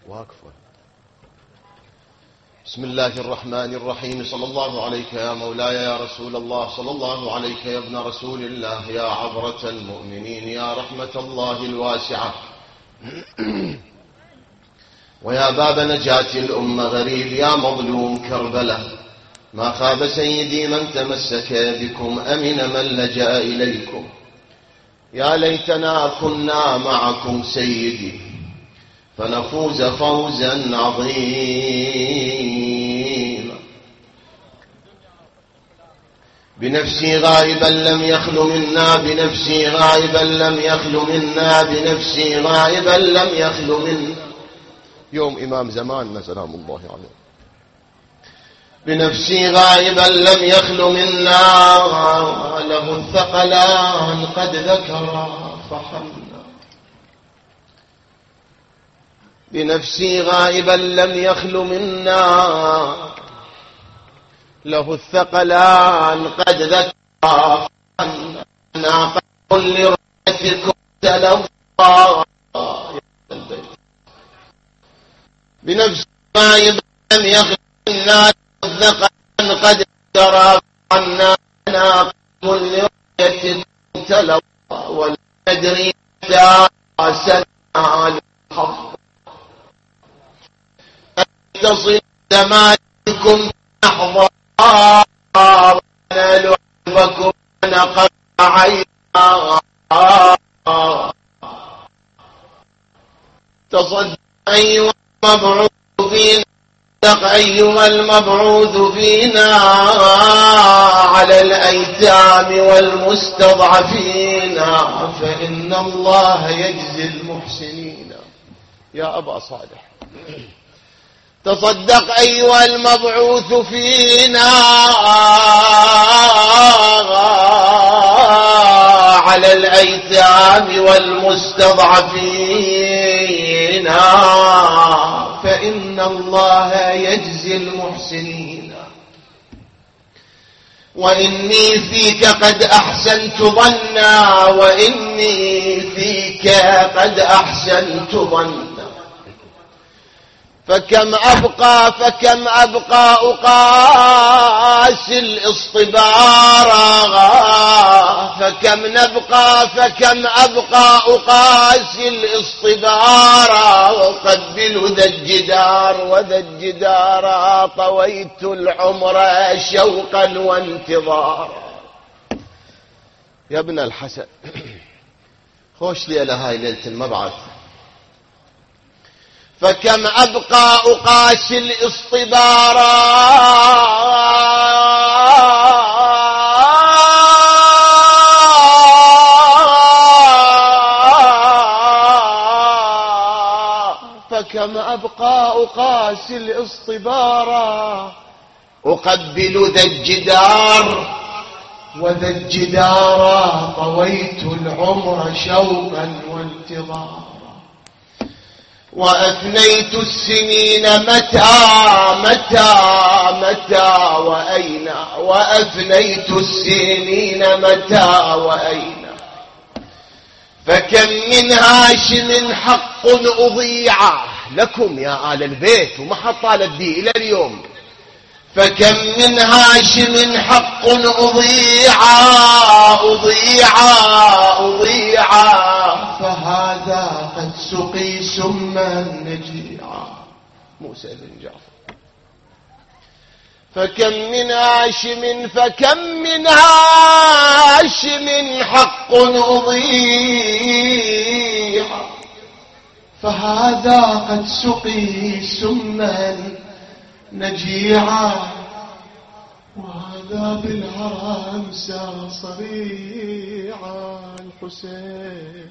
واقفة. بسم الله الرحمن الرحيم. صلى الله عليك يا مولاي يا رسول الله، صلى الله عليك يا ابن رسول الله، يا عبرة المؤمنين، يا رحمة الله الواسعة، ويا باب نجاة الأمة غريب، يا مظلوم كربلة. ما خاب سيدي من تمسك بكم، أمن من لجأ إليكم. يا ليتنا كنا معكم سيدي فنفوز فوزا عظيما. بنفسي غائبا لم يخل منا، بنفسي غائبا لم يخل منا، بنفسي غائبا لم يخل منا. يوم إمام زماننا سلام الله عليه. بنفسي غائبا لم يخل منا، له الثقلان قد ذكر فحمنا. بنفسي غائبا لم يخل منا، له الثقلان قد ذكر فحمنا. فقل لرؤيتكم تلوى. بنفسي غائبا لم يخل منا، الثقلان قد ذكر فحمنا. كل رؤيتكم تلوى ولا ندري متى سنة الحظ. تصل زمانكم نحظى ونال عفكم نقر عينا. تصدق أيها المبعوث فينا، تصدق أيها المبعوث فينا على الأيتام والمستضعفين، فإن الله يجزي المحسنين. يا أبا صالح، تصدق أيها المبعوث فينا على الأيتام والمستضعفين، فإن الله يجزي المحسنين. وإني فيك قد أحسنت ظنا، وإني فيك قد أحسنت ظنا. فكم أبقى أقاسي الاصطبار، فكم أبقى أقاسي الاصطبار. وقبل ذا الجدار وذا الجدار، طويت العمر شوقا وانتظارا. يا ابن الحسن، خوش ليلة هاي ليلة المبعث. فكم أبقى أقاسي الاصطبار، فكم أبقى أقاسي الاصطبار. أقبل ذا الجدار وذا الجدار، طويت العمر شوقا وانتظارا. وأفنيت السنين متى وأين، وأفنيت السنين متى وأين. فكم من هاشم حق أضيع لكم يا آل البيت، وما حطال الدي إلى اليوم. فكم من هاشم حق أضيع، فهذا قد سقي سما نجيعا. موسى بن جعفر. فكم من هاشم حق أضيع، فهذا قد سقي سما نجيعا. وهذا بالهرم سار صريعا الحسين.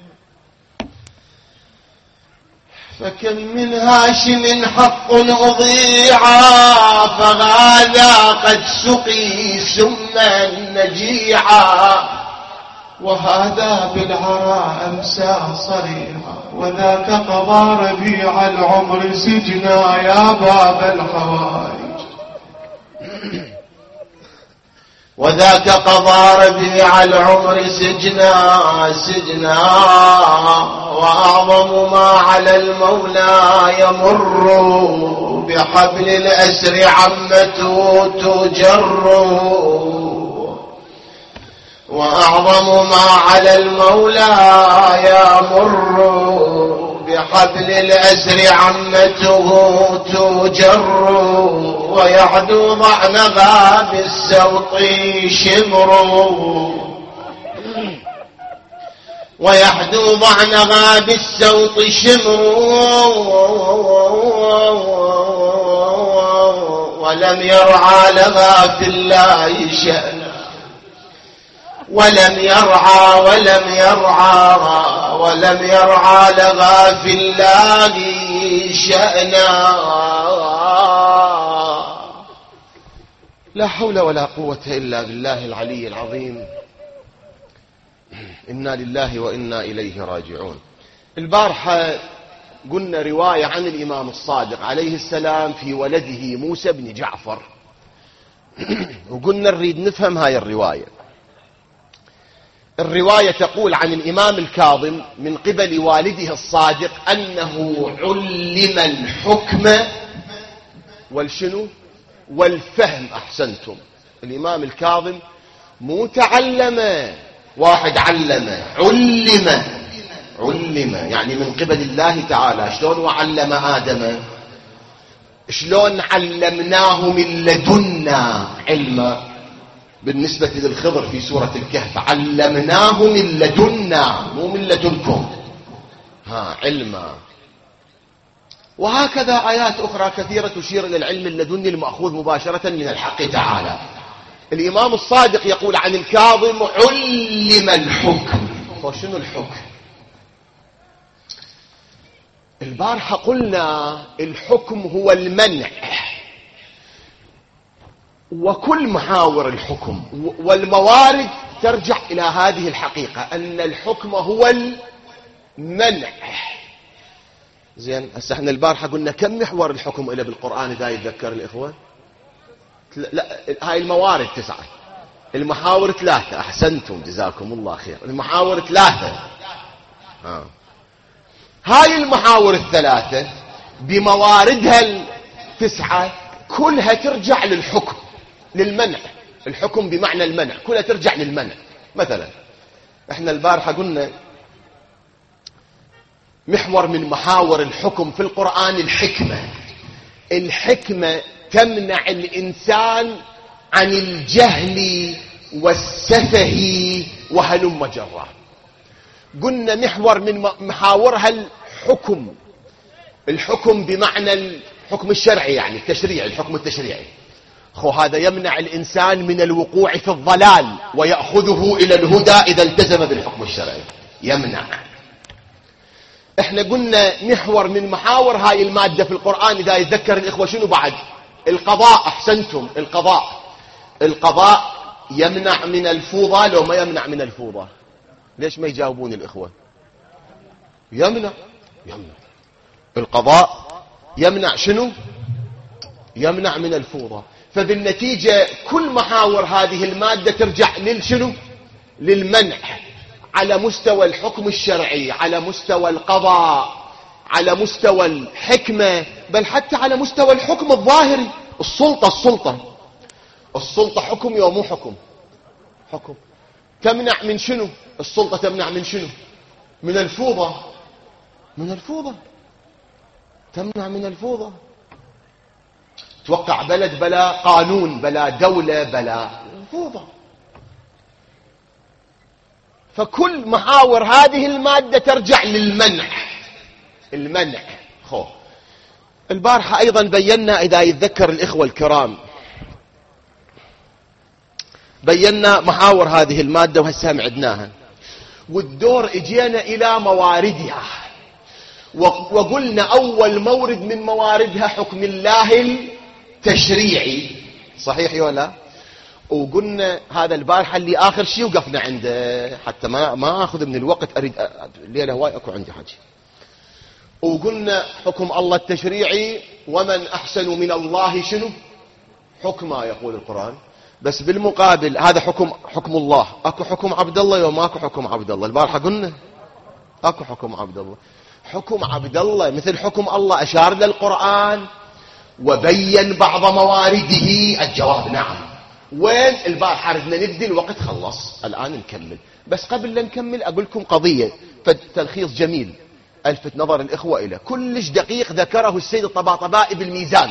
فكم من هاشم حق أضيع، فهذا قد سقي سما نجيعا. وهذا بالعراء أمسى صريعا. وذاك قضى ربيع العمر سجنا يا باب الحوائج. وذاك قضى ربيع العمر سجنا وأعظم ما على المولى يمر بحبل الأسر عمته تجر وأعظم ما على المولى يمر بحبل الأسر عمته تجر ويعدو ضعنها بالسوط شمر ويحدو ضعنها بالسوط شمر ولم يرعى لها في الله شأنا ولم يرعى لها في الله شأنا. لا حول ولا قوة إلا بالله العلي العظيم. إنا لله وإنا إليه راجعون. البارحة قلنا رواية عن الإمام الصادق عليه السلام في ولده موسى بن جعفر وقلنا نريد نفهم هاي الرواية تقول عن الإمام الكاظم من قبل والده الصادق أنه علم الحكم والفهم. أحسنتم. الإمام الكاظم مو تعلم، واحد علم يعني من قبل الله تعالى. شلون وعلم آدم؟ شلون علمناه من لدنا علما؟ بالنسبة للخضر في سورة الكهف علمناه من لدنا مو من لدنكم علما. وهكذا آيات أخرى كثيرة تشير إلى العلم اللدني المأخوذ مباشرة من الحق تعالى. الإمام الصادق يقول عن الكاظم علم الحكم. فشنو الحكم؟ البارحة قلنا الحكم هو المنع، وكل محاور الحكم والموارد ترجع إلى هذه الحقيقة أن الحكم هو المنع. زين، هسه احنا البارحة قلنا كم محور الحكم إلى بالقرآن إذا يتذكر الإخوة؟ لا، هاي الموارد 9، المحاور 3. أحسنتم جزاكم الله خير. المحاور 3. هاي المحاور 3 بمواردها 9 كلها ترجع للحكم، للمنع. الحكم بمعنى المنع، كلها ترجع للمنع. مثلا احنا البارحة قلنا محور من محاور الحكم في القرآن الحكمة تمنع الإنسان عن الجهل والسفه وهلم جرا. قلنا محور من محاورها الحكم بمعنى الحكم الشرعي، يعني التشريعي، الحكم التشريعي. هذا يمنع الإنسان من الوقوع في الضلال ويأخذه إلى الهدى إذا التزم بالحكم الشرعي، يمنع. احنا قلنا محور من محاور هاي المادة في القرآن إذا يتذكر الإخوة شنو بعد؟ القضاء. أحسنتم. القضاء يمنع من الفوضى لو ما يمنع من الفوضى؟ ليش ما يجاوبون الإخوة؟ يمنع. القضاء يمنع شنو؟ يمنع من الفوضى. فبالنتيجة كل محاور هذه المادة ترجع للشنو؟ للمنع، على مستوى الحكم الشرعي، على مستوى القضاء، على مستوى الحكمة، بل حتى على مستوى الحكم الظاهري. السلطة حكم يا مو حكم؟ حكم. تمنع من شنو؟ السلطة تمنع من شنو؟ من الفوضى. تمنع من الفوضى. توقع بلد بلا قانون، بلا دولة، بلا فوضى. فكل محاور هذه المادة ترجع للمنع. البارحة أيضا بينا إذا يتذكر الإخوة الكرام، بينا محاور هذه المادة وهسه عدناها، والدور اجينا إلى مواردها، وقلنا أول مورد من مواردها حكم الله التشريعي. صحيح ولا؟ وقلنا هذا البارحة اللي آخر شيء وقفنا عنده حتى ما أخذ من الوقت، أريد الليلة هواي أكو عندي حاجة. وقلنا حكم الله التشريعي، ومن أحسن من الله شنو حكما، يقول القرآن. بس بالمقابل هذا حكم الله. اكو حكم عبد الله يوم ماكو حكم عبد الله. البارحة قلنا اكو حكم عبد الله. حكم عبد الله مثل حكم الله أشار للقرآن وبين بعض موارده. الجواب نعم. وين؟ البارحة ردنا نبدي، الوقت خلص، الآن نكمل. بس قبل لا نكمل أقول لكم قضية تلخيص جميل ألفت نظر الإخوة إلى كلش دقيق ذكره السيد الطباطبائي بالميزان.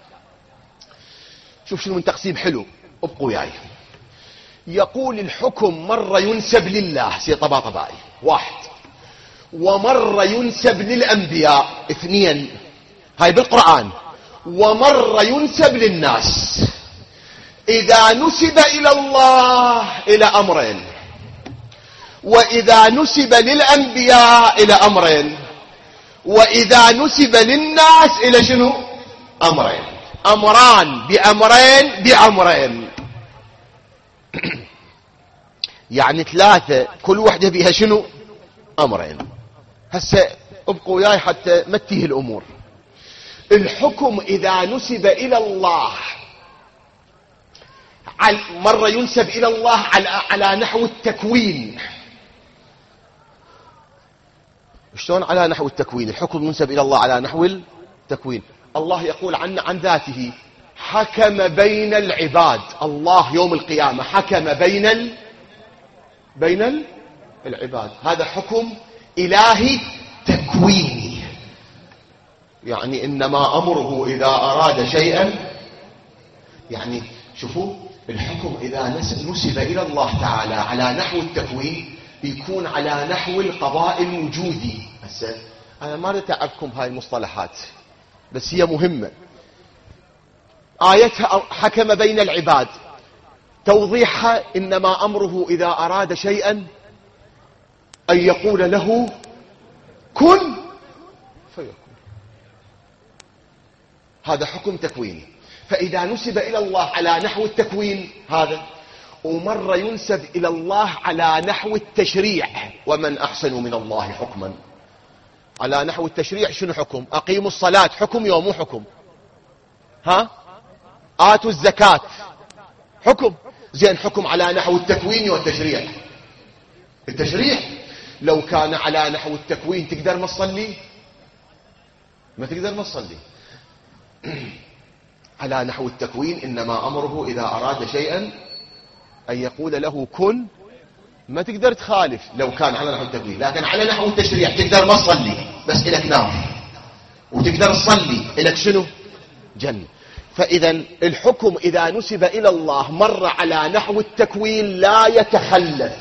شوف شنو من تقسيم حلو، ابقوا وياي. يقول الحكم مرة ينسب لله سيد الطباطبائي، واحد، ومرة ينسب للأنبياء، اثنين، هاي بالقرآن، ومرة ينسب للناس. إذا نسب إلى الله إلى أمرين، وإذا نسب للأنبياء إلى أمرين، وإذا نسب للناس إلى شنو؟ أمرين. أمران بأمرين بأمرين. يعني ثلاثة، كل واحدة بها شنو؟ أمرين. هسه ابقوا وياي حتى ما تتيه الأمور. الحكم إذا نسب إلى الله مرة ينسب إلى الله على نحو التكوين. شلون على نحو التكوين؟ الحكم ينسب إلى الله على نحو التكوين. الله يقول عن ذاته حكم بين العباد. الله يوم القيامة حكم بين العباد. هذا حكم إلهي تكويني. يعني إنما أمره إذا أراد شيئا. يعني شوفوا الحكم إذا نسب إلى الله تعالى على نحو التكوين يكون على نحو القضاء الوجودي. هسه أنا ما أتعبكم هاي المصطلحات بس هي مهمة. آيتها حكم بين العباد، توضيحها إنما أمره إذا أراد شيئا أن يقول له كن فيكون. هذا حكم تكويني. فإذا نسب إلى الله على نحو التكوين هذا، ومرة ينسب إلى الله على نحو التشريع. ومن أحسن من الله حكما. على نحو التشريع شنو حكم؟ أقيموا الصلاة حكم يوم حكم. ها؟ آتوا الزكاة حكم. زين حكم على نحو التكوين والتشريع. التشريع لو كان على نحو التكوين تقدر ما تصلي؟ ما تقدر ما تصلي. على نحو التكوين إنما أمره إذا أراد شيئا أن يقول له كن، ما تقدر تخالف لو كان على نحو التكوين. لكن على نحو التشريع تقدر ما تصلي بس إلك نار، وتقدر تصلي إلك شنو؟ جنة. فإذا الحكم إذا نسب إلى الله مر على نحو التكوين لا يتخلف،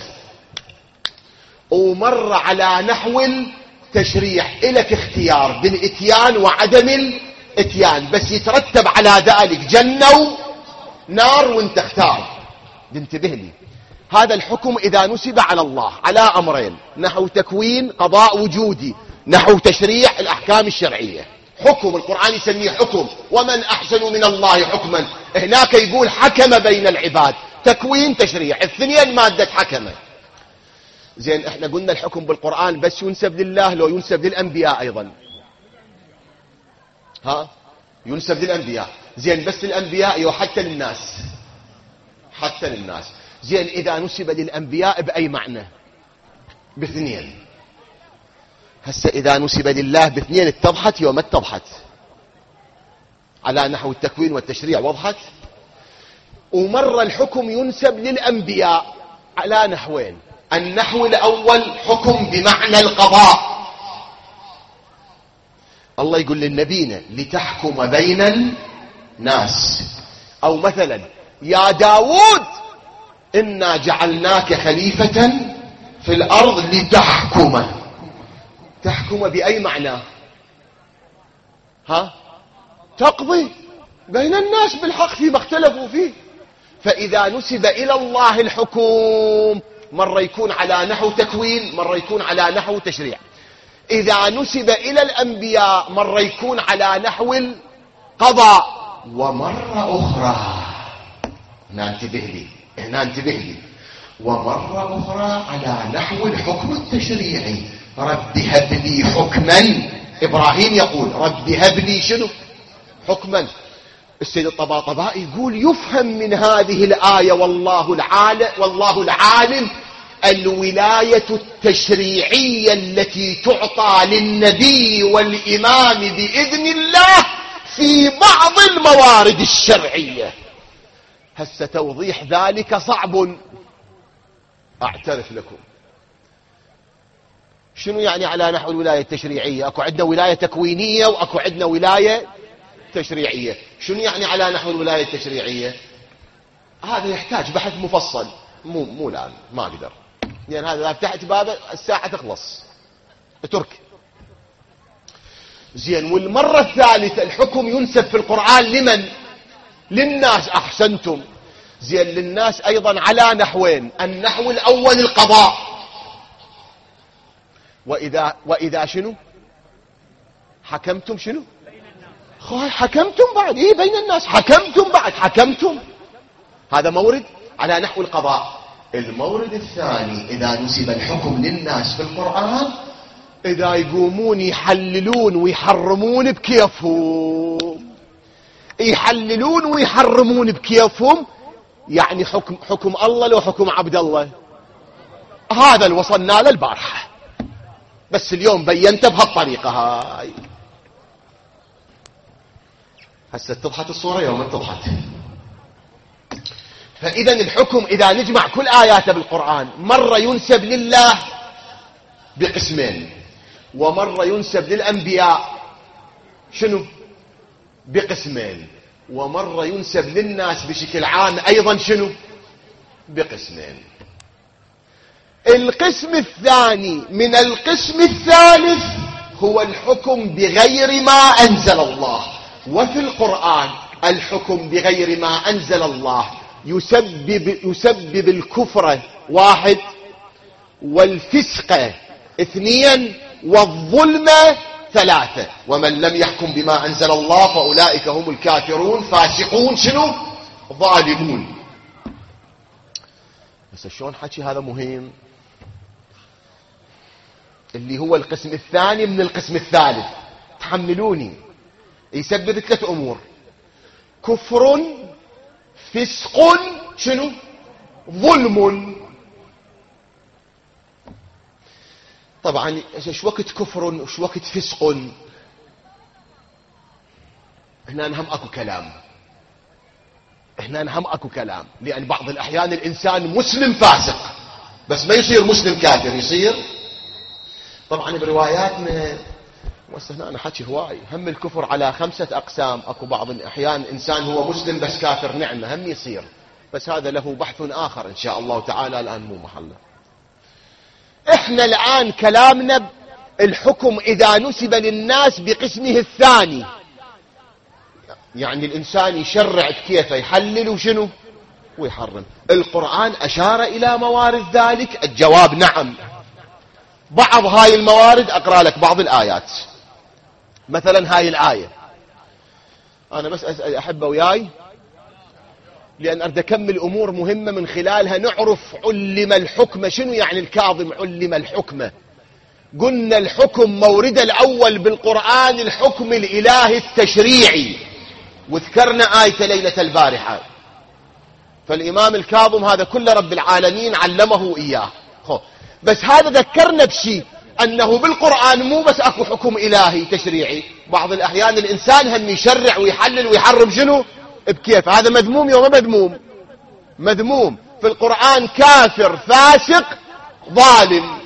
ومر على نحو التشريع إلك اختيار بالإتيان وعدم الإتيان، بس يترتب على ذلك جنة ونار وانت اختار. انتبه لي، هذا الحكم إذا نسب على الله على أمرين: نحو تكوين قضاء وجودي، نحو تشريع الأحكام الشرعية. حكم القرآن يسميه حكم، ومن أحسن من الله حكما. هناك يقول حكم بين العباد، تكوين تشريع، الاثنين مادة حكمة. زين احنا قلنا الحكم بالقرآن بس ينسب لله لو ينسب للأنبياء أيضا؟ ها؟ ينسب للأنبياء. زين بس للأنبياء وحتى للناس؟ حتى للناس. زين إذا نسب للأنبياء بأي معنى؟ باثنين. هسه إذا نسب لله باثنين اتضحت يوم اتضحت. على نحو التكوين والتشريع وضحت. ومر الحكم ينسب للأنبياء على نحوين: النحو الأول حكم بمعنى القضاء. الله يقول للنبينا لتحكم بين الناس. أو مثلا يا داود إنا جعلناك خليفة في الأرض لتحكم. تحكم بأي معنى؟ ها؟ تقضي بين الناس بالحق فيما اختلفوا فيه. فإذا نسب إلى الله الحكم مرة يكون على نحو تكوين، مرة يكون على نحو تشريع. إذا نسب إلى الأنبياء مرة يكون على نحو القضاء، ومرة أخرى هنا انتبه لي ومرة أخرى على نحو الحكم التشريعي. رب هب لي حكما. إبراهيم يقول رب هب لي شنو؟ حكما. السيد الطباطبائي يقول يفهم من هذه الآية والله العالم الولاية التشريعية التي تعطى للنبي والإمام بإذن الله في بعض الموارد الشرعية. هسه توضيح ذلك صعب، أعترف لكم. شنو يعني على نحو الولاية التشريعية؟ أكو عندنا ولاية تكوينية وأكو عندنا ولاية تشريعية. شنو يعني على نحو الولاية التشريعية؟ هذا يحتاج بحث مفصل، مو الآن ما أقدر، لأن هذا إذا فتحت بابه الساعة تخلص. اترك. زين. والمرة الثالثة الحكم ينسب في القرآن لمن؟ للناس. أحسنتم. زين. للناس أيضا على نحوين. النحو الأول القضاء، وإذا شنو حكمتم شنو حكمتم بعد بين الناس، حكمتم بعد حكمتم، هذا مورد على نحو القضاء. المورد الثاني إذا نسب الحكم للناس في القرآن، إذا يقومون يحللون ويحرمون بكيفهم، يحللون ويحرمون بكيفهم، يعني حكم الله لو حكم عبد الله. هذا اللي وصلنا له البارحة، بس اليوم بينته بهالطريقة هاي. هسه اتضحت الصورة يوم اتضحت. فإذا الحكم إذا نجمع كل آياته بالقرآن، مرة ينسب لله بقسمين، ومرة ينسب للأنبياء شنو بقسمين، ومرة ينسب للناس بشكل عام أيضا شنو بقسمين. القسم الثاني من القسم الثالث هو الحكم بغير ما أنزل الله. وفي القرآن الحكم بغير ما أنزل الله يسبب الكفر 1، والفسق 2، والظلم 3. ومن لم يحكم بما أنزل الله فأولئك هم الكافرون فاسقون شنو ظالمون. بس شلون حكي هذا مهم، اللي هو القسم الثاني من القسم الثالث. تحملوني. يسبب 3 أمور: كفر، فسق، شنو ظلم. طبعا ايش وقت كفر وايش وقت فسق؟ هنا هم اكو كلام، لان بعض الاحيان الانسان مسلم فاسق بس ما يصير مسلم كافر، يصير. طبعا برواياتنا هنا انا حكي هواي، هم الكفر على 5 أقسام. اكو بعض الاحيان انسان هو مسلم بس كافر، نعمه هم يصير، بس هذا له بحث اخر ان شاء الله تعالى، الان مو محله. احنا الان كلامنا الحكم اذا نسب للناس بقسمه الثاني، يعني الانسان يشرع كيف يحلل وشنو ويحرم. القرآن اشار الى موارد ذلك، الجواب نعم. بعض هاي الموارد اقرأ لك بعض الايات. مثلا هاي الآية انا بس اسأل احبه وياي، لان اريد اكمل امور مهمة من خلالها نعرف علم الحكم. شنو يعني الكاظم علم الحكم؟ قلنا الحكم مورد الاول بالقرآن الحكم الالهي التشريعي، وذكرنا آية ليلة البارحة. فالامام الكاظم هذا كل رب العالمين علمه اياه. بس هذا ذكرنا بشيء، انه بالقرآن مو بس اكو حكم الهي تشريعي، بعض الاحيان الانسان هم يشرع ويحلل ويحرم شنو بكيف. هذا مذموم يوم مذموم، مذموم في القرآن، كافر فاسق ظالم.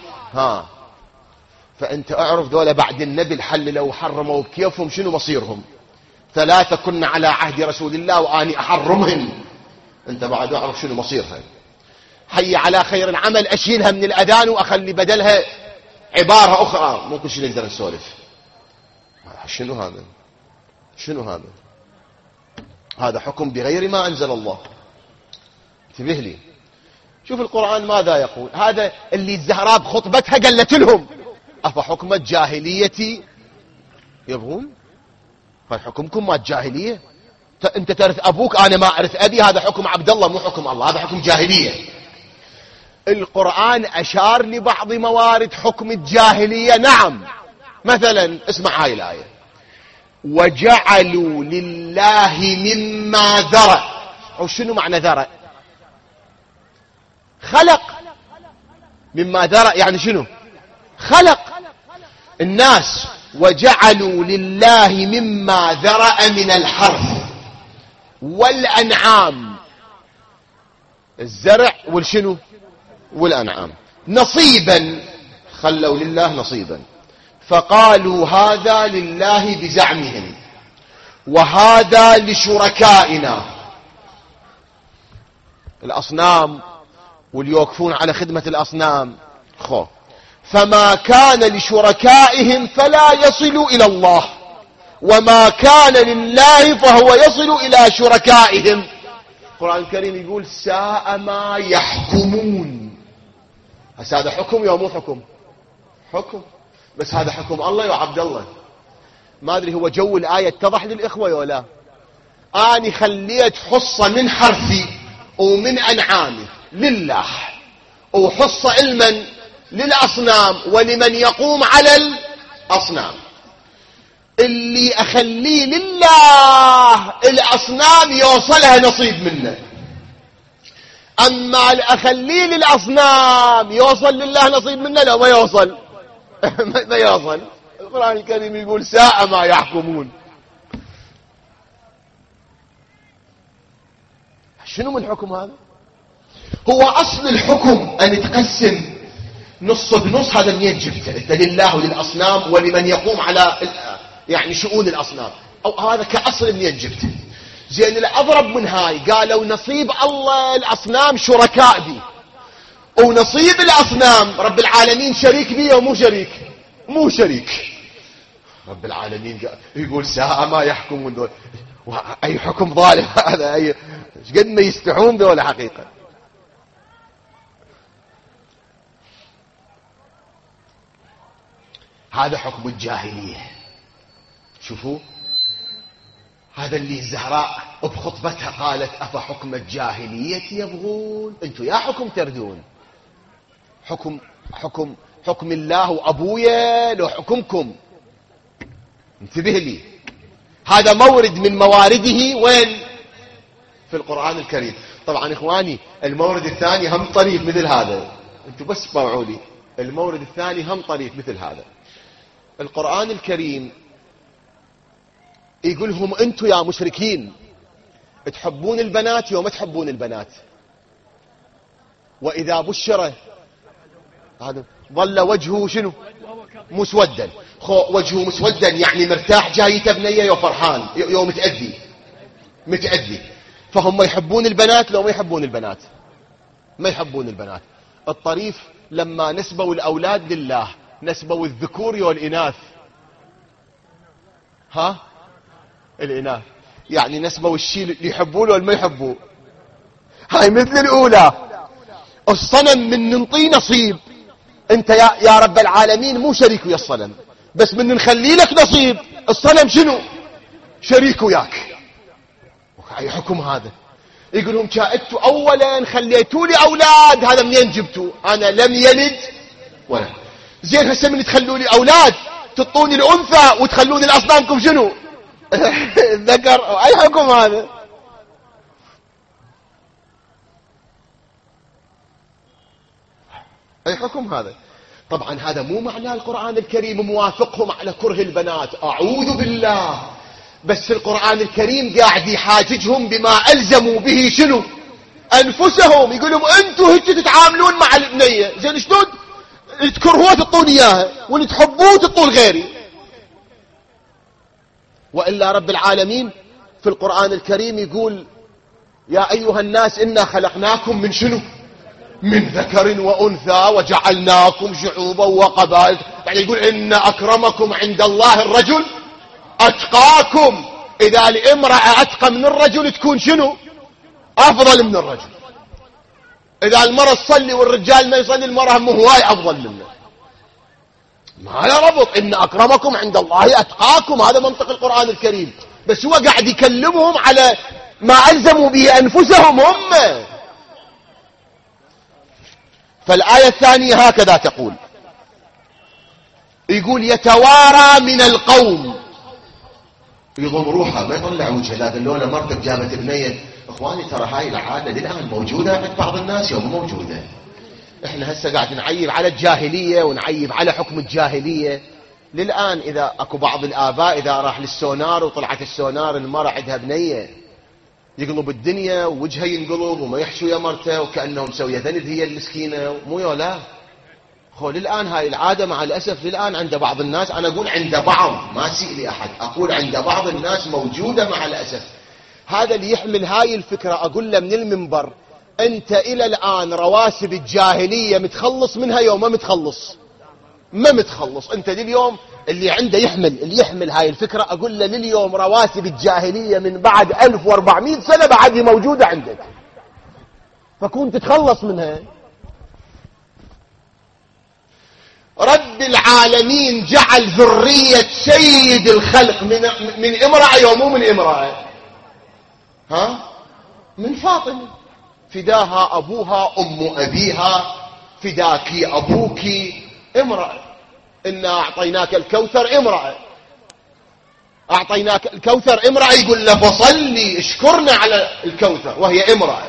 فانت اعرف ذولا بعد النبي الحللوا وحرموا بكيفهم شنو مصيرهم. 3 كنا على عهد رسول الله واني احرمهن، انت بعد اعرف شنو مصيرها. حي على خير العمل اشيلها من الاذان واخلي بدلها عبارة اخرى، مو كل شيء نقدر نسولف. شنو هذا هذا حكم بغير ما انزل الله. انتبه لي، شوف القرآن ماذا يقول. هذا اللي الزهراء بخطبتها قالت لهم افحكم الجاهلية يبغون؟ فحكمكم ما الجاهلية، انت ترث ابوك انا ما ارث ابي، هذا حكم عبد الله مو حكم الله، هذا حكم جاهلية. القرآن اشار لبعض موارد حكم الجاهلية، نعم. مثلا اسمع هاي الآية: وجعلوا لله مما ذرأ. أو شنو معنى ذرأ؟ خلق. مما ذرأ يعني شنو؟ خلق الناس. وجعلوا لله مما ذرأ من الحرث والأنعام، الزرع والشنو والأنعام، نصيبا، خلوا لله نصيبا. فقالوا هذا لله بزعمهم وهذا لشركائنا الأصنام واللي يوقفون على خدمة الأصنام. فما كان لشركائهم فلا يصل إلى الله، وما كان لله فهو يصل إلى شركائهم. القرآن الكريم يقول ساء ما يحكمون. هذا حكم يا مو حكم؟ حكم، بس هذا حكم الله يا عبد الله. ما أدري هو جو الآية اتضح للإخوة ولا؟ أنا خليت حصة من حرثي ومن أنعامي لله، وحصة علما للأصنام ولمن يقوم على الأصنام. اللي أخليه لله الأصنام يوصلها نصيب منه، أما أخليه للأصنام يوصل لله نصيب منه لا ما يوصل. ما يوصل. القرآن الكريم يقول ساء ما يحكمون. شنو من الحكم هذا؟ هو أصل الحكم أن يتقسم نص بنص. هذا منين جبته انت؟ لله وللأصنام ولمن يقوم على يعني شؤون الأصنام، أو هذا كأصل منين جبته؟ زين الأضرب من هاي قالوا نصيب الله الأصنام شركاء بي، ونصيب الأصنام رب العالمين شريك بي ومو شريك؟ مو شريك. رب العالمين يقول ساء ما يحكمون دول. أي حكم ظالم هذا! أي قد ما يستحون دول حقيقة. هذا حكم الجاهلية. شوفوا هذا اللي الزهراء بخطبتها قالت أفحكم الجاهلية يبغون. انتوا يا حكم تردون؟ حكم الله وأبويا لو حكمكم. انتبه لي، هذا مورد من موارده وين؟ في القرآن الكريم. طبعا إخواني المورد الثاني هم طريف مثل هذا، انتوا بس اسمعوا لي. المورد الثاني هم طريف مثل هذا. القرآن الكريم يقولهم انتوا يا مشركين تحبون البنات وما تحبون البنات، وإذا بشر هذا ظل وجهه شنو؟ مسودا. وجهه مسودا يعني مرتاح، جايته بنية يوم فرحان يوم متأذي. فهم يحبون البنات لو ما يحبون البنات؟ ما يحبون البنات. الطريف لما نسبوا الأولاد لله نسبوا الذكور والإناث. ها الإناث يعني نسبوا الشيء اللي يحبونه ولا ما يحبوه. هاي مثل الأولى. الصنم من ننطي نصيب، انت يا رب العالمين مو شريك ويا الصنم، بس من نخلي لك نصيب الصنم شنو؟ شريك وياك. اي حكم هذا؟ يقولون جاءتوا اولا خليتوا لي اولاد، هذا منين جبتوا؟ انا لم يلد ولا. زين هسه من تخلوا لي اولاد تطوني الانثى وتخلوني الاصنامكم شنو؟ الذكر. اي حكم هذا؟ اي حكم هذا؟ طبعا هذا مو معنى القرآن الكريم موافقهم على كره البنات، اعوذ بالله. بس القرآن الكريم قاعد يحاججهم بما ألزموا به شنو؟ أنفسهم. يقولون أنتوا هيك تتعاملون مع البنية، زين شلون تكرهوها تعطون إياها واللي تحبوه تعطون غيري؟ وإلا رب العالمين في القرآن الكريم يقول يا أيها الناس إنا خلقناكم من شنو؟ من ذكر وأنثى وجعلناكم شعوبا وقبائل. يعني يقول إن أكرمكم عند الله الرجل أتقاكم. إذا الامرأة أتقى من الرجل تكون شنو؟ أفضل من الرجل. إذا المرأة تصلي والرجال ما يصلي المرأة هواي أفضل منه. ما لا ربط. إن أكرمكم عند الله أتقاكم، هذا منطق القرآن الكريم. بس هو قاعد يكلمهم على ما ألزموا به أنفسهم هم. فالآية الثانية هكذا تقول، يقول يتوارى من القوم يضم روحه ما يطلع وجهه، لا قال له مرتك جابت بنيه. اخواني ترى هاي العاده للان موجوده عند بعض الناس يوم موجوده. احنا هسه قاعد نعيب على الجاهليه ونعيب على حكم الجاهليه. للان اذا اكو بعض الاباء اذا راح للسونار وطلعت السونار المراه عندها بنيه يقلب الدنيا ووجهه ينقلب وما يحشو يا مرته وكانه مسويه ذنب هي المسكينه مو يولا. للآن هاي العادة مع الأسف للآن عند بعض الناس، أنا أقول عند بعض ما أسيء لأحد، أقول عند بعض الناس موجودة مع الأسف. هذا اللي يحمل هاي الفكرة أقول له من المنبر أنت إلى الآن رواسب الجاهلية متخلص منها يوم ما متخلص؟ ما متخلص. أنت لليوم اللي عنده اللي يحمل هاي الفكرة أقول له لليوم رواسب الجاهلية من بعد 1400 سنة بعد موجودة عندك، فكون تتخلص منها. رب العالمين جعل ذرية سيد الخلق من امرأة يومو من امرأة، من فاطمة، فداها أبوها أم أبيها، فداك أبوك امرأة. إنا أعطيناك الكوثر امرأة، أعطيناك الكوثر امرأة، يقول له فصلي اشكرنا على الكوثر وهي امرأة.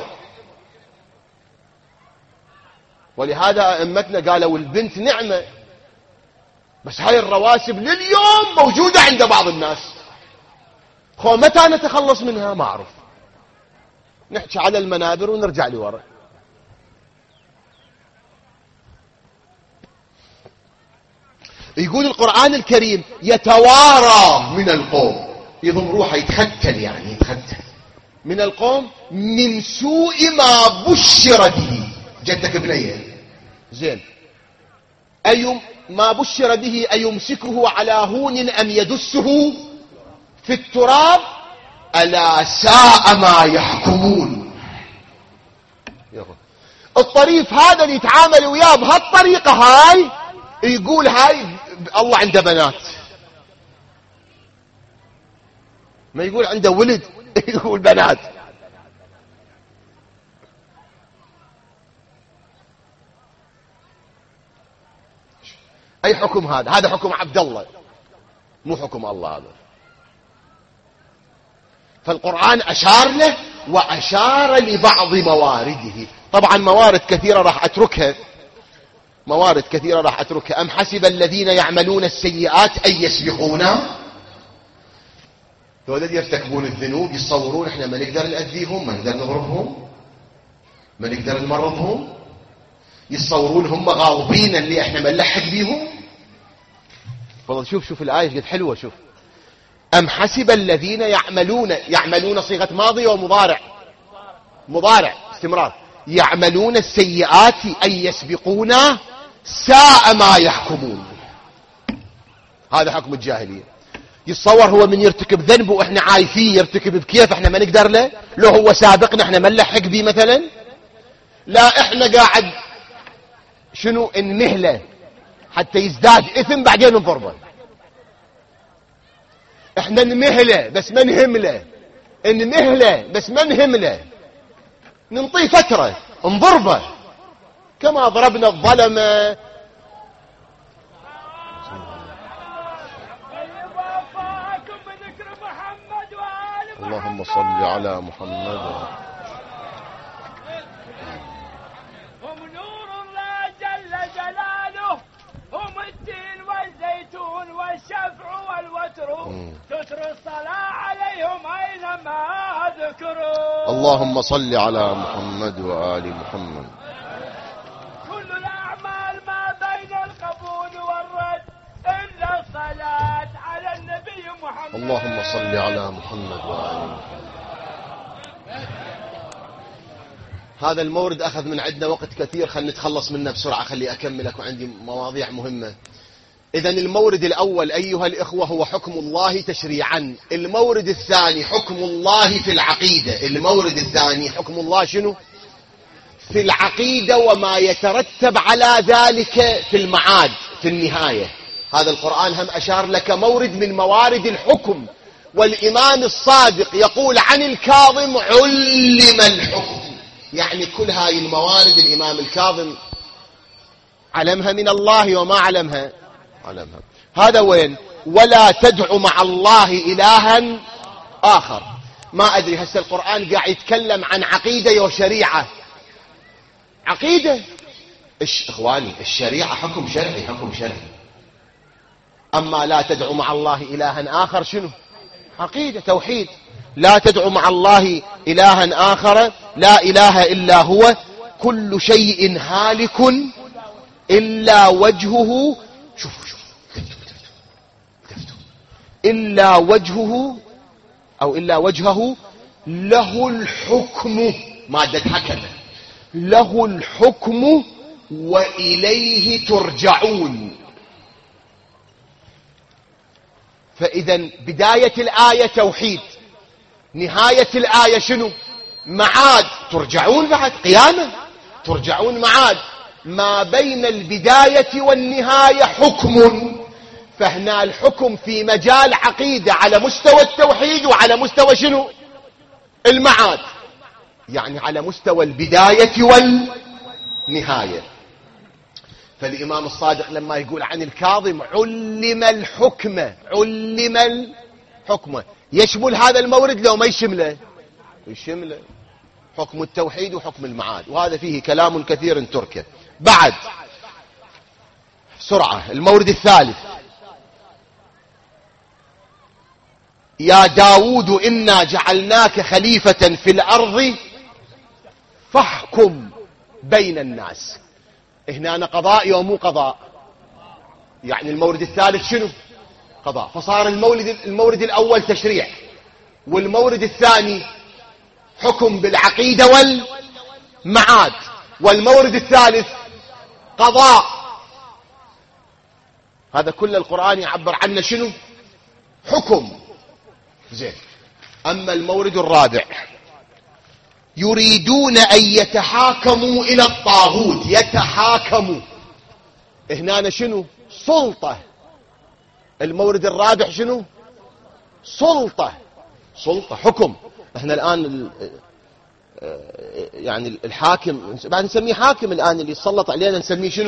ولهذا أئمتنا قالوا البنت نعمة. بس هاي الرواسب لليوم موجودة عند بعض الناس. متى نتخلص منها ما أعرف. نحكي على المنابر ونرجع لورا. يقول القرآن الكريم يتوارى من القوم، يضم روحه يتختل، يعني يتختل من القوم من سوء ما بشر به. جدك بنيه زين، ما بشر به أيمسكه على هون أم يدسه في التراب ألا ساء ما يحكمون. الطريف هذا اللي يتعامل وياه بهالطريقة هاي يقول هاي الله عنده بنات، ما يقول عنده ولد يقول بنات. أي حكم هذا؟ هذا حكم عبد الله مو حكم الله هذا. فالقرآن أشار له وأشار لبعض موارده. طبعا موارد كثيرة راح أتركها، موارد كثيرة راح أتركها. أم حسب الذين يعملون السيئات أن يسبقونا، الذين يرتكبون الذنوب يتصورون احنا ما نقدر نأذيهم، ما نقدر نضربهم، ما نقدر نمرضهم، يتصورون هم غاضبين اللي احنا ما نلحق بيهم. والله شوف الآية قد حلوة. شوف أم حسب الذين يعملون صيغة ماضي ومضارع، مضارع استمرار، يعملون السيئات أن يسبقونا ساء ما يحكمون. هذا حكم الجاهلية. يتصور هو من يرتكب ذنب وإحنا عايفين يرتكب بكيف احنا ما نقدر له، لو هو سابقنا احنا ما نلحق بيه مثلا. لا احنا قاعد شنو نمهله حتى يزداد إثم بعدين نضربه. احنا نمهله بس ما نهمله، نمهله بس ما نهمله، ننطيه فترة نضربه كما ضربنا الظلمة. اللهم صل على محمد. هم نور الله جل جلاله، هم التين والزيتون والشفع والوتر، تتر الصلاة عليهم أينما ذكروا. اللهم صل على محمد وآل محمد. كل الأعمال ما بين القبول والرد إلا الصلاة على النبي محمد. اللهم صل على محمد وآل محمد. هذا المورد أخذ من عندنا وقت كثير، خلينا نتخلص منه بسرعة، خلي أكملك وعندي مواضيع مهمة. إذن المورد الأول أيها الإخوة هو حكم الله تشريعا. المورد الثاني حكم الله في العقيدة. المورد الثاني حكم الله شنو؟ في العقيدة وما يترتب على ذلك في المعاد في النهاية. هذا القرآن هم أشار لك مورد من موارد الحكم. والإمام الصادق يقول عن الكاظم علم الحكم، يعني كل هاي الموارد الإمام الكاظم علمها من الله وما علمها. هذا وين؟ ولا تدع مع الله إلها آخر. ما أدري هسه القرآن قاعد يتكلم عن عقيدة وشريعة. عقيدة إخواني، الشريعة حكم شرعي، حكم شرعي. أما لا تدع مع الله إلها آخر شنو؟ عقيدة توحيد. لا تدع مع الله إلها آخر لا إله إلا هو كل شيء هالك إلا وجهه. شوفوا إلا وجهه أو إلا وجهه له الحكم. مادة حكم، له الحكم وإليه ترجعون. فإذا بداية الآية توحيد، نهاية الآية شنو؟ معاد. ترجعون بعد قيامة، ترجعون معاد. ما بين البداية والنهاية حكم. فهنا الحكم في مجال عقيدة على مستوى التوحيد وعلى مستوى شنو؟ المعاد، يعني على مستوى البداية والنهاية. فالإمام الصادق لما يقول عن الكاظم علم الحكم، علم الحكم، يشمل هذا المورد لو ما يشمله؟ يشمله، حكم التوحيد وحكم المعاد. وهذا فيه كلام كثير تركه. بعد سرعة المورد الثالث: يا داود إنا جعلناك خليفة في الأرض فاحكم بين الناس. هنا قضاء ومو قضاء، يعني المورد الثالث شنو؟ قضاء. فصار المورد الأول تشريع، والمورد الثاني حكم بالعقيدة والمعاد، والمورد الثالث قضاء. هذا كل القرآن يعبر عنه شنو؟ حكم. زين. أما المورد الرابع: يريدون أن يتحاكموا إلى الطاغوت. يتحاكموا هنا شنو؟ سلطة. المورد الرابع شنو؟ سلطة. سلطة، حكم. احنا الآن يعني الحاكم بعد نسميه حاكم، الآن اللي يسلط علينا نسميه شنو؟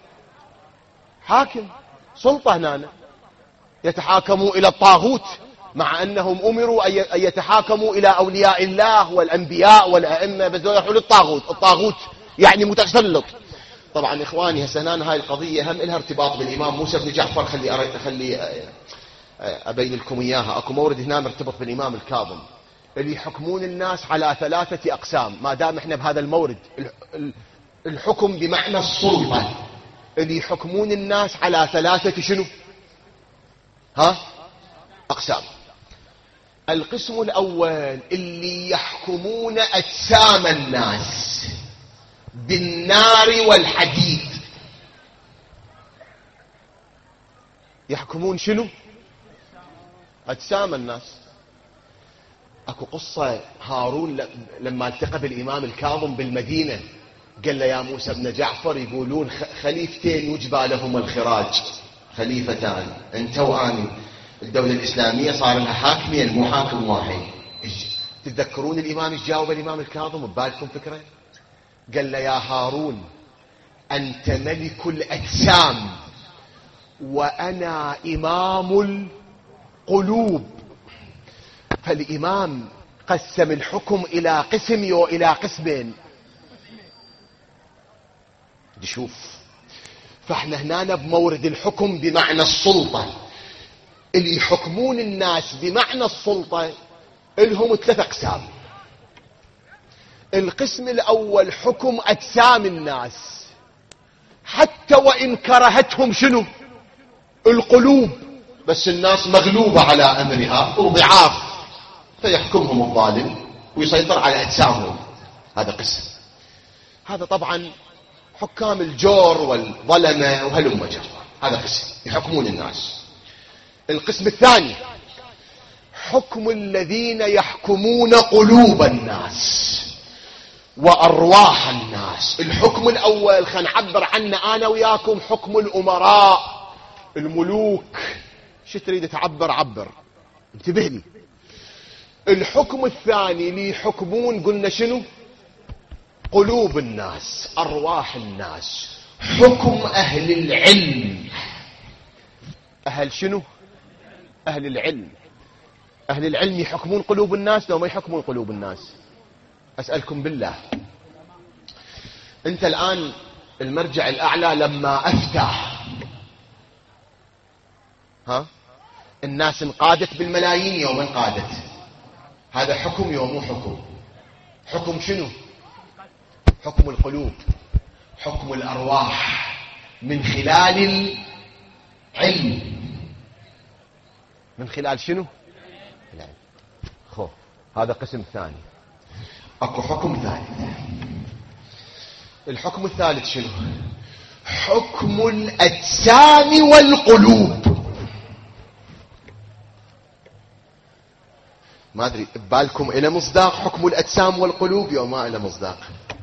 حاكم. سلطة هنا. يتحاكموا إلى الطاغوت، مع أنهم أمروا أن يتحاكموا إلى أولياء الله والأنبياء والأئمة، بس يروحوا للطاغوت. الطاغوت يعني متسلط. طبعا إخواني هسنان هاي القضية هم لها ارتباط بالإمام موسى بن جعفر. خلي أبين لكم إياها. أكو مورد هنا مرتبط بالإمام الكاظم، اللي يحكمون الناس على 3 أقسام. ما دام احنا بهذا المورد الحكم بمعنى السلطة، اللي يحكمون الناس على 3 شنو؟ أقسام. القسم الأول اللي يحكمون أجسام الناس بالنار والحديد. يحكمون شنو؟ أجسام الناس. أكو قصة هارون لما التقى بالإمام الكاظم بالمدينة، قال له يا موسى بن جعفر يقولون خليفتين يجبى لهم الخراج، خليفتان أنت وأنا. الدولة الإسلامية صار لها حاكمين مو حاكم واحد. تتذكرون الإمام ايش جاوب الإمام الكاظم؟ ببالكم فكرة؟ قال له يا هارون أنت ملك الأجسام وأنا إمام القلوب. فالإمام قسم الحكم إلى قسم وإلى قسمين. شوف، فاحنا هنا بمورد الحكم بمعنى السلطة. اللي يحكمون الناس بمعنى السلطة لهم 3 أقسام. القسم الأول حكم أجسام الناس، حتى وإن كرهتهم شنو؟ القلوب، بس الناس مغلوبة على أمرها وضعاف، فيحكمهم الظالم ويسيطر على أجسامهم. هذا قسم. هذا طبعا حكام الجور والظلمة وهلم جرا. هذا قسم يحكمون الناس. القسم الثاني حكم الذين يحكمون قلوب الناس وأرواح الناس. الحكم الأول خلينا نعبر عنه أنا وياكم حكم الأمراء الملوك. شو تريد تعبر؟ عبر، انتبه لي. الحكم الثاني اللي يحكمون قلنا شنو؟ قلوب الناس، أرواح الناس. حكم أهل العلم. أهل شنو؟ أهل العلم. أهل العلم يحكمون قلوب الناس لو ما يحكمون قلوب الناس؟ أسألكم بالله، أنت الآن المرجع الأعلى لما أفتى الناس انقادت بالملايين يوم انقادت، هذا حكم يوم مو حكم؟ حكم شنو؟ حكم القلوب، حكم الأرواح من خلال العلم. من خلال شنو؟ العلم. خو هذا قسم ثاني. اكو حكم ثالث. الحكم الثالث شنو؟ حكم الأجسام والقلوب. ما أدري ببالكم إلى مصداق حكم الأجسام والقلوب يوم ما إلى مصداق؟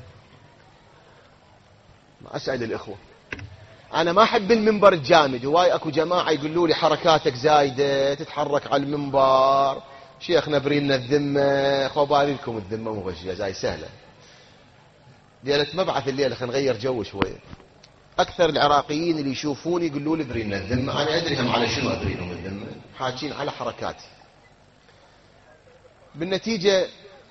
ما أسأل الإخوة، أنا ما أحب المنبر الجامد. هواي أكو جماعة يقولوا لي حركاتك زايدة، تتحرك على المنبر، شيخنا برينا الذمة. خبالي لكم الذمة مو غشية زي سهلة. ليلة مبعث الليلة خلينا نغير جو شوية. أكثر العراقيين اللي يشوفوني يقولوا لي برينا الذمة، أنا أدري هم على شنو أبرينهم الذمة، حاكين على حركاتي. بالنتيجة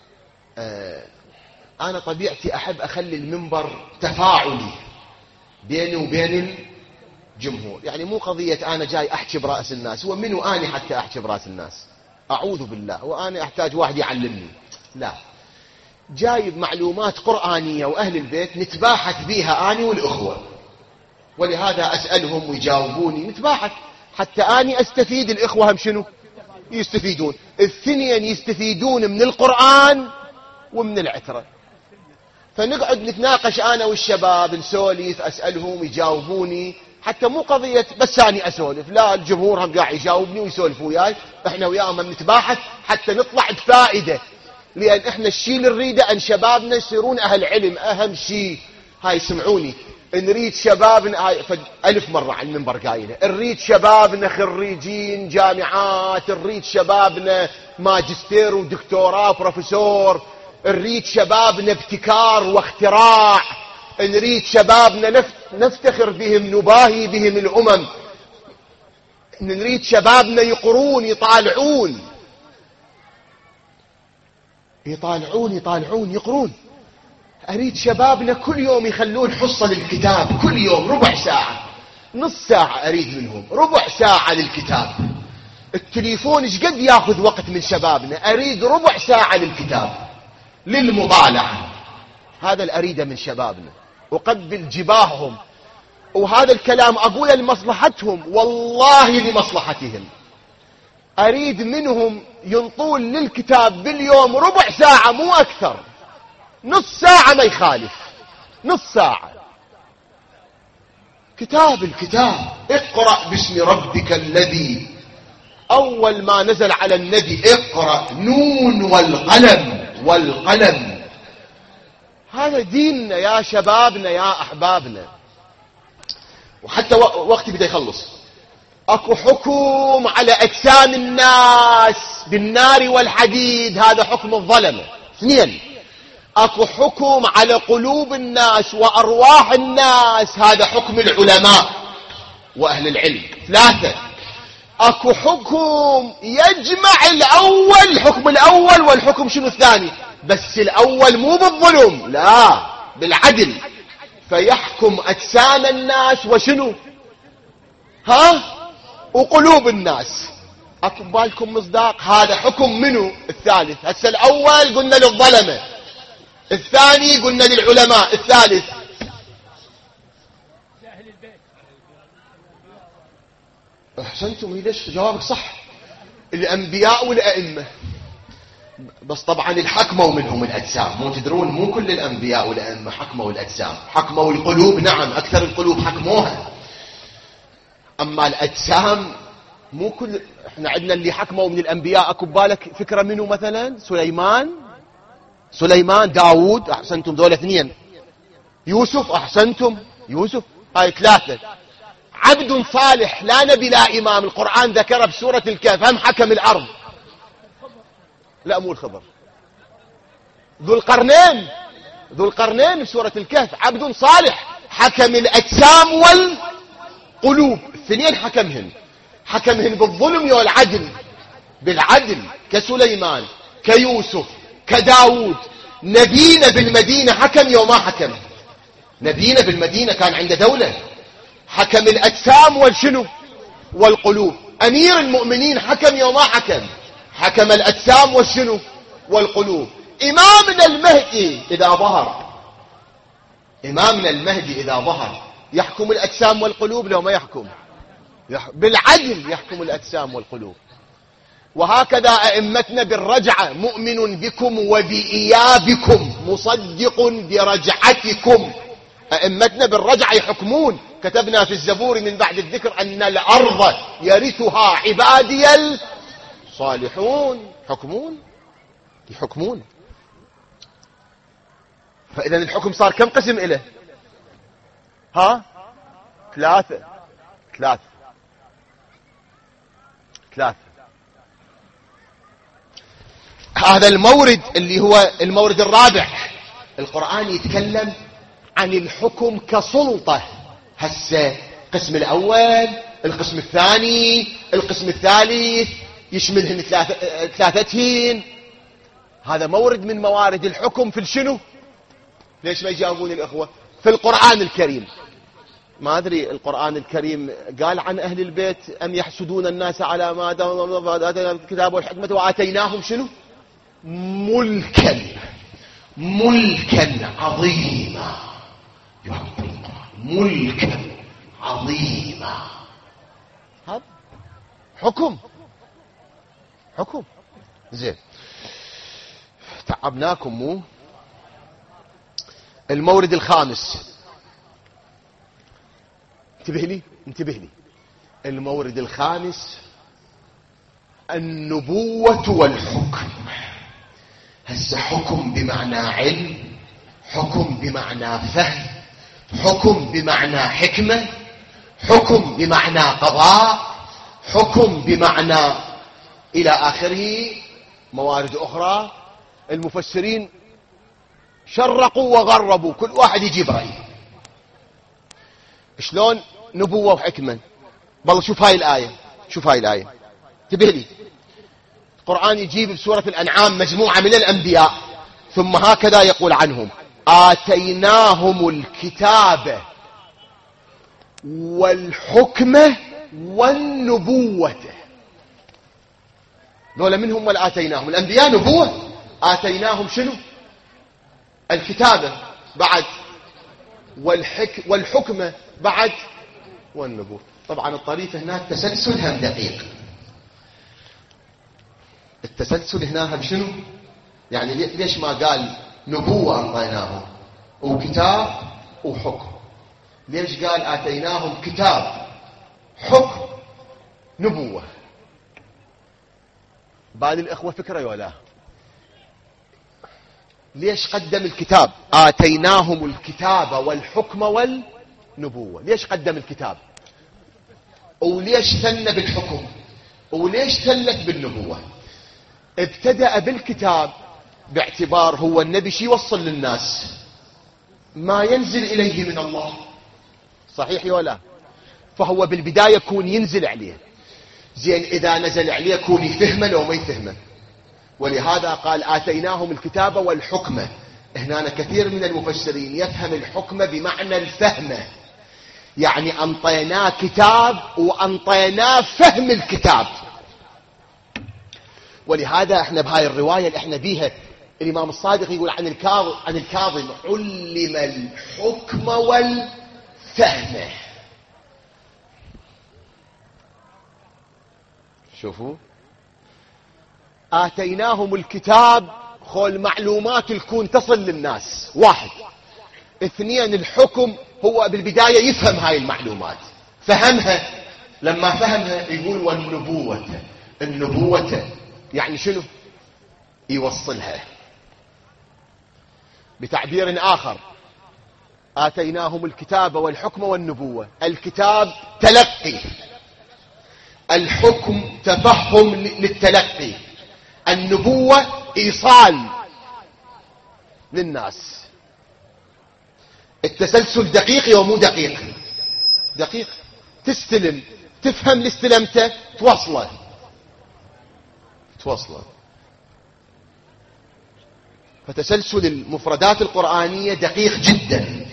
أنا طبيعتي أحب أخلي المنبر تفاعلي بيني وبين الجمهور. يعني مو قضية أنا جاي أحكي برأس الناس، هو منو أنا حتى أحكي برأس الناس؟ أعوذ بالله، وأنا أحتاج واحد يعلمني؟ لا، جايب معلومات قرآنية وأهل البيت نتباحث بيها أنا والأخوة، ولهذا أسألهم ويجاوبوني، نتباحث حتى أنا أستفيد، الإخوة هم شنو يستفيدون، الاثنين يستفيدون من القرآن ومن العترة. فنقعد نتناقش أنا والشباب، نسولف، أسألهم يجاوبوني، حتى مو قضية بس أنا أسولف، لا، الجمهور هم قاعد يجاوبني ويسولفوا وياي، احنا وياهم نتباحث حتى نطلع بفائدة. لأن احنا الشيء اللي نريده أن شبابنا يصيرون أهل علم، أهم شيء. هاي سمعوني، نريد شبابنا، ألف مرة على المنبر قايلة، نريد شبابنا خريجين جامعات، نريد شبابنا ماجستير ودكتوراه وبروفيسور، نريد شبابنا ابتكار واختراع، نريد شبابنا نفتخر بهم، نباهي بهم الأمم، نريد شبابنا يقرون، يطالعون يقرون. أريد شبابنا كل يوم يخلون حصة للكتاب، كل يوم ربع ساعة، نص ساعة، أريد منهم ربع ساعة للكتاب. التليفون ايش قد ياخذ وقت من شبابنا؟ أريد ربع ساعة للكتاب، للمطالعة. هذا الأريده من شبابنا، أقبل جباههم، وهذا الكلام أقوله لمصلحتهم، والله لمصلحتهم. أريد منهم ينطون للكتاب باليوم ربع ساعة، مو أكثر، نص ساعة ما يخالف، نص ساعة. الكتاب اقرأ باسم ربك الذي، أول ما نزل على النبي اقرأ، نون والقلم. هذا ديننا يا شبابنا يا أحبابنا. وحتى وقتي بدأ يخلص. أكو حكم على أجسام الناس بالنار والحديد، هذا حكم الظلمة. 2، أكو حكم على قلوب الناس وأرواح الناس، هذا حكم العلماء وأهل العلم. 3، أكو حكم يجمع الحكم الأول والحكم شنو الثاني، بس الأول مو بالظلم، لا، بالعدل، فيحكم أجسام الناس وشنو وقلوب الناس. أكو بالكم مصداق؟ هذا حكم منه الثالث. هسه الأول قلنا للظلمة، الثاني قلنا للعلماء، الثالث أحسنتم. ليش جوابك صح، الأنبياء والأئمة. بس طبعا الحكموا منهم الأجسام، مو تدرون مو كل الأنبياء والأئمة حكموا الأجسام، حكموا القلوب، نعم، أكثر القلوب حكموها. أما الأجسام مو كل. احنا عندنا اللي حكموا من الأنبياء، أكو بالك فكرة منه مثلا سليمان، داود، أحسنتم، دول 2. يوسف، أحسنتم، يوسف. هاي 3. عبد صالح لا نبي لا إمام، القرآن ذكره بسورة الكهف، هم حكم الأرض. لا، مو الخضر، ذو القرنين بسورة الكهف، عبد صالح حكم الأجسام والقلوب، 2 حكمهن. حكمهن بالظلم والعدل، بالعدل كسليمان كيوسف كداود. نبينا بالمدينة حكم يوم ما حكم. نبينا بالمدينة كان عنده دولة، حكم الأجسام والشنو والقلوب. أمير المؤمنين حكم يوم ما حكم، حكم الأجسام والشنو والقلوب. إمامنا المهدي إذا ظهر، إمامنا المهدي إذا ظهر يحكم الأجسام والقلوب لو ما يحكم؟ بالعدل يحكم الأجسام والقلوب. وهكذا أئمتنا بالرجعة: مؤمن بكم وبإيابكم مصدق برجعتكم. أئمتنا بالرجعة يحكمون. كتبنا في الزبور من بعد الذكر أن الأرض يرثها عبادي الصالحون. يحكمون. فإذا الحكم صار كم قسم إله؟ ثلاثة. هذا المورد اللي هو المورد الرابع. القرآن يتكلم عن الحكم كسلطة. هسه القسم الأول، القسم الثاني، القسم الثالث، يشملهن ثلاثتين. هذا مورد من موارد الحكم في الشنو؟ ليش ما يجاوبون الأخوة؟ في القرآن الكريم. ما أدري القرآن الكريم قال عن أهل البيت: أم يحسدون الناس على ما آتيناهم الكتاب والحكمة وآتيناهم شنو؟ ملكا عظيما. ملكا عظيما. هذا حكم. زين، تعبناكم مو؟ المورد الخامس، انتبه لي. المورد الخامس النبوة والحكم. هسه حكم بمعنى علم، حكم بمعنى فهم، حكم بمعنى حكمة، حكم بمعنى قضاء، حكم بمعنى إلى آخره. موارد أخرى المفسرين شرقوا وغربوا، كل واحد يجيب رأيه. شلون نبوة وحكمة؟ والله شوف هاي الآية، انتبه لي. القرآن يجيب بسورة الأنعام مجموعة من الأنبياء، ثم هكذا يقول عنهم: آتيناهم الكتاب والحكمة والنبوة. دول منهم والآتيناهم الأنبياء نبوة. آتيناهم شنو؟ الكتابة بعد، والحكمة بعد، والنبوة. طبعا الطريقة هنا التسلسل هم دقيق. التسلسل هنا هم شنو؟ يعني ليش ما قال نبوة أعطيناهم وكتاب وحكم؟ ليش قال آتيناهم كتاب حكم نبوة؟ بعد الإخوة فكرة ولا؟ ليش قدم الكتاب؟ آتيناهم الكتاب والحكم والنبوة. ليش قدم الكتاب؟ وليش ثنى بالحكم؟ وليش ثلث بالنبوة؟ ابتدأ بالكتاب باعتبار هو النبي شي يوصل للناس ما ينزل إليه من الله، صحيح ولا؟ فهو بالبداية يكون ينزل عليه. زين، إذا نزل عليه يكون يفهمه لو ما يفهمه. ولهذا قال آتيناهم الكتاب والحكمة. هنا كثير من المفسرين يفهم الحكمة بمعنى الفهمة، يعني أنطيناه كتاب وأنطيناه فهم الكتاب. ولهذا احنا بهاي الرواية اللي احنا بيها الإمام الصادق يقول عن الكاظم: علم الحكم والفهم. شوفوا، آتيناهم الكتاب خول معلومات الكون تصل للناس، واحد. اثنين، الحكم هو بالبداية يفهم هاي المعلومات، فهمها. لما فهمها يقول النبوة يعني شنو؟ يوصلها. بتعبير آخر، آتيناهم الكتاب والحكم والنبوة. الكتاب تلقي، الحكم تفهم للتلقي، النبوة إيصال للناس. التسلسل دقيق ومو دقيق؟ دقيق. تستلم تفهم اللي استلمته توصله. فتسلسل المفردات القرآنية دقيق جدا.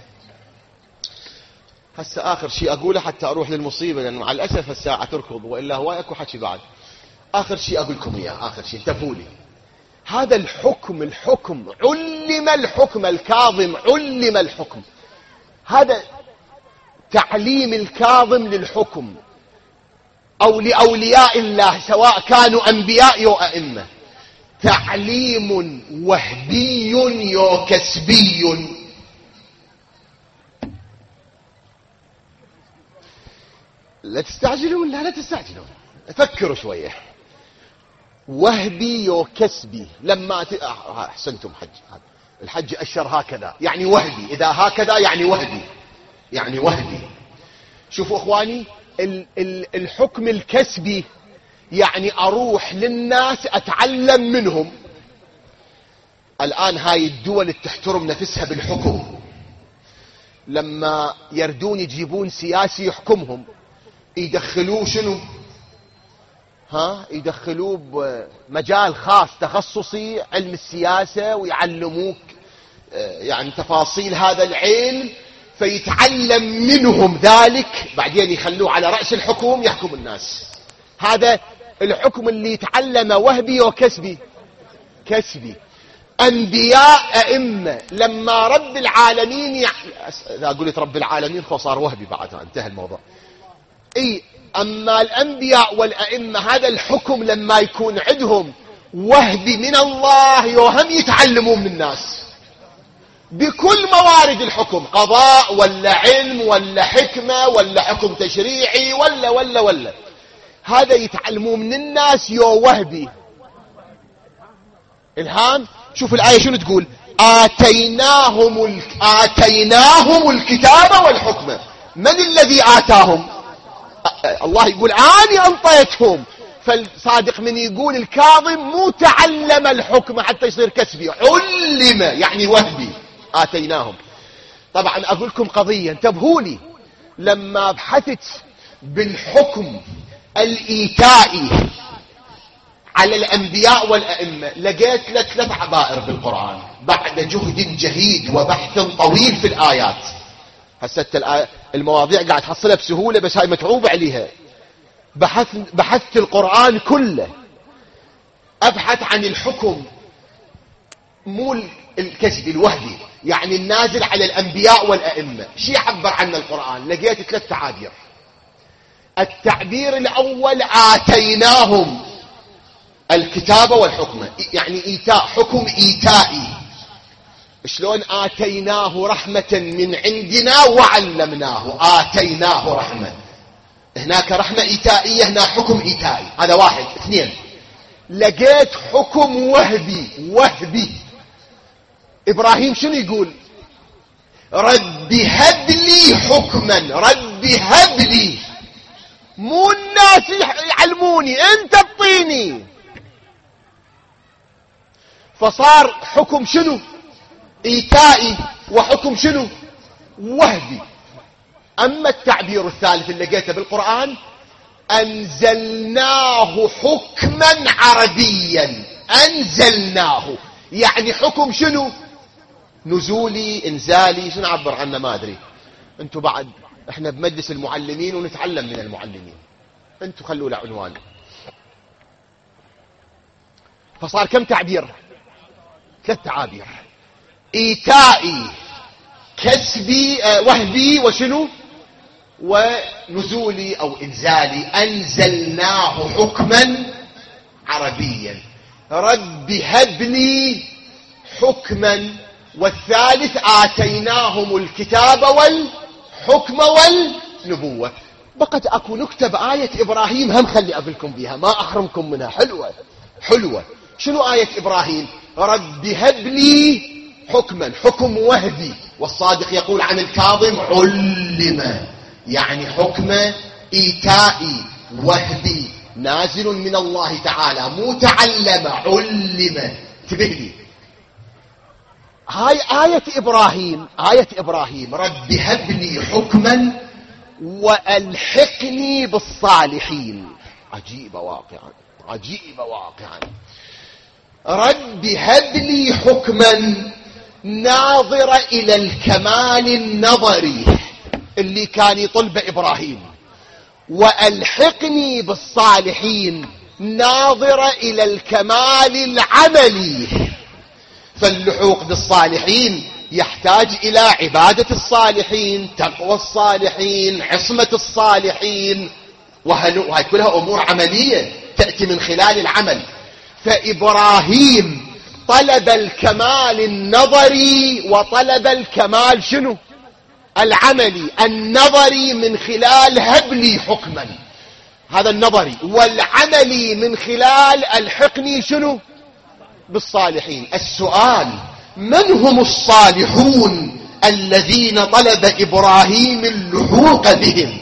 هسه آخر شيء أقوله حتى أروح للمصيبة، لأن مع الأسف الساعة تركض وإلا هو أكو حكي بعد. آخر شيء أقول لكم إياه، آخر شيء انتبهوا لي. هذا الحكم علم الحكم الكاظم، علم الحكم. هذا تعليم الكاظم للحكم أو لأولياء الله سواء كانوا أنبياء أو أئمة، تعليم وهبي يو كسبي. لا تستعجلون، لا تستعجلون، فكروا شوية. وهبي يو كسبي. لما أحسنتم حج، الحج أشر هكذا يعني وهبي، إذا هكذا يعني وهبي، يعني وهبي. شوفوا أخواني، الحكم الكسبي يعني أروح للناس أتعلم منهم. الآن هاي الدول اللي تحترم نفسها بالحكم، لما يردون يجيبون سياسي يحكمهم يدخلوه شنو؟ يدخلوه بمجال خاص تخصصي علم السياسة، ويعلموك يعني تفاصيل هذا العلم، فيتعلم منهم ذلك، بعدين يخلوه على رأس الحكم يحكم الناس. هذا الحكم اللي يتعلم وهبي وكسبي. كسبي. أنبياء أئمة لما رب العالمين إذا قلت رب العالمين فصار وهبي بعدها، انتهى الموضوع. أما الأنبياء والأئمة هذا الحكم لما يكون عندهم وهبي من الله يوهم يتعلمون من الناس بكل موارد الحكم، قضاء ولا علم ولا حكمة ولا حكم تشريعي ولا هذا يتعلمون من الناس يو وهبي إلهام. شوف الآية شنو تقول؟ آتيناهم الكتاب والحكمة. من الذي آتاهم؟ الله يقول أني أنطيتهم. فالصادق من يقول الكاظم مو تعلم الحكم حتى يصير كسبي، علم يعني وهبي. آتيناهم. طبعا أقول لكم قضية انتبهوا لي، لما بحثت بالحكم الإيتائي على الأنبياء والأئمة لقيت 3 عبائر بالقرآن بعد جهد جهيد وبحث طويل في الآيات. هسه المواضيع قاعد تحصلها بسهولة، بس هاي متعوب عليها. بحثت القرآن كله أبحث عن الحكم مو الكسبي الوهبي، يعني النازل على الأنبياء والأئمة. شي يعبر عنه القرآن؟ لقيت 3 تعابير. التعبير الأول آتيناهم الكتاب والحكمة، يعني إيتاء، حكم إيتائي. شلون؟ آتيناه رحمة من عندنا وعلمناه. آتيناه رحمة، هناك رحمة إيتائية، هنا حكم إيتائي. هذا 1. 2 لقيت حكم وهبي. إبراهيم شنو يقول؟ رب هب لي حكما. رب هب لي، مو الناس يعلموني، انت اعطيني. فصار حكم شنو؟ إيتائي، وحكم شنو؟ وهبي. أما التعبير الثالث اللي لقيته بالقرآن أنزلناه حكما عربيا. أنزلناه يعني حكم شنو؟ نزولي، انزالي، شنو عبر عنه ما أدري. انتوا بعد احنا بمجلس المعلمين ونتعلم من المعلمين، انتوا خلوا له عنوان. فصار كم تعبير؟ 3 تعابير. إيتائي، كسبي، وهبي، وشنو؟ ونزولي أو إنزالي. أنزلناه حكما عربيا. رب هب لي حكما. والثالث آتيناهم الكتاب والحكم والنبوة. بقت أكو نكتة بآية إبراهيم هم خلي أقولكم بها، ما أحرمكم منها، حلوة. شنو آية إبراهيم؟ رب هب لي حكما، حكم وهبي. والصادق يقول عن الكاظم علم، يعني حكم إيتائي وهبي نازل من الله تعالى، مو تعلم، علم. انتبه لي، هاي آية إبراهيم رب هب لي حكما وألحقني بالصالحين. عجيبة واقعا، عجيبة واقعا. رب هب لي حكما ناظر إلى الكمال النظري اللي كان يطلب إبراهيم، وألحقني بالصالحين ناظر إلى الكمال العملي. فاللحوق بالصالحين يحتاج إلى عبادة الصالحين، تقوى الصالحين، عصمة الصالحين، وهي كلها أمور عملية تأتي من خلال العمل. فإبراهيم طلب الكمال النظري وطلب الكمال شنو؟ العملي. النظري من خلال هب لي حكما، هذا النظري، والعملي من خلال الحقني شنو؟ بالصالحين. السؤال: من هم الصالحون الذين طلب إبراهيم اللحوق بهم؟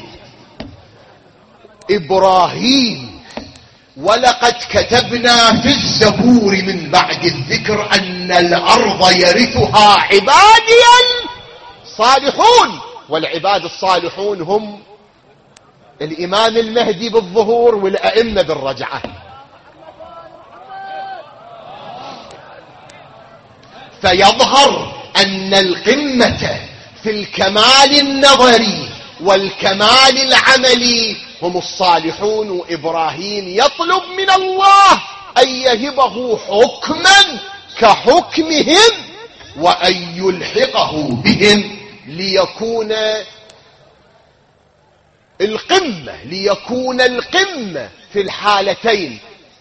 إبراهيم: ولقد كتبنا في الزبور من بعد الذكر أن الأرض يرثها عبادي الصالحون. والعباد الصالحون هم الإمام المهدي بالظهور والأئمة بالرجعة. فيظهر أن القمة في الكمال النظري والكمال العملي هم الصالحون. وإبراهيم يطلب من الله أن يهبه حكما كحكمهم وأن يلحقه بهم ليكون القمة في الحالتين،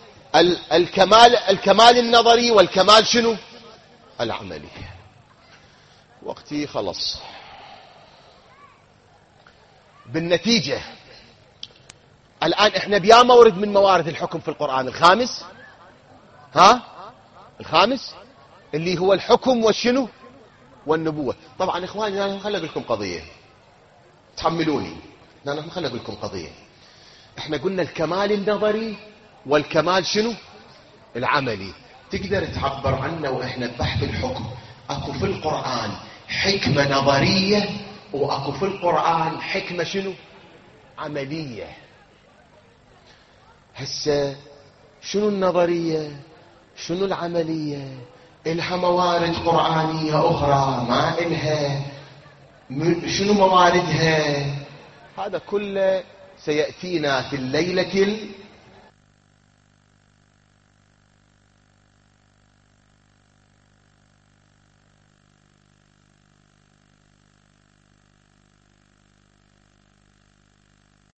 الكمال النظري والكمال شنو؟ العملي. وقتي خلص. بالنتيجة الآن احنا بيا مورد من موارد الحكم في القرآن. الخامس، الخامس اللي هو الحكم والشنو؟ والنبوة. طبعا اخواني انا خلي اقول لكم قضية، تحملوني، انا خلي اقول لكم قضية. احنا قلنا الكمال النظري والكمال شنو؟ العملي. تقدر تعبر عنه واحنا ببحث الحكم. اكو في القرآن حكمة نظرية واكو في القرآن حكمة شنو؟ عملية. هسه شنو النظرية؟ شنو العملية؟ إلها موارد قرآنية أخرى ما إلها؟ شنو مواردها؟ هذا كله سيأتينا في الليلة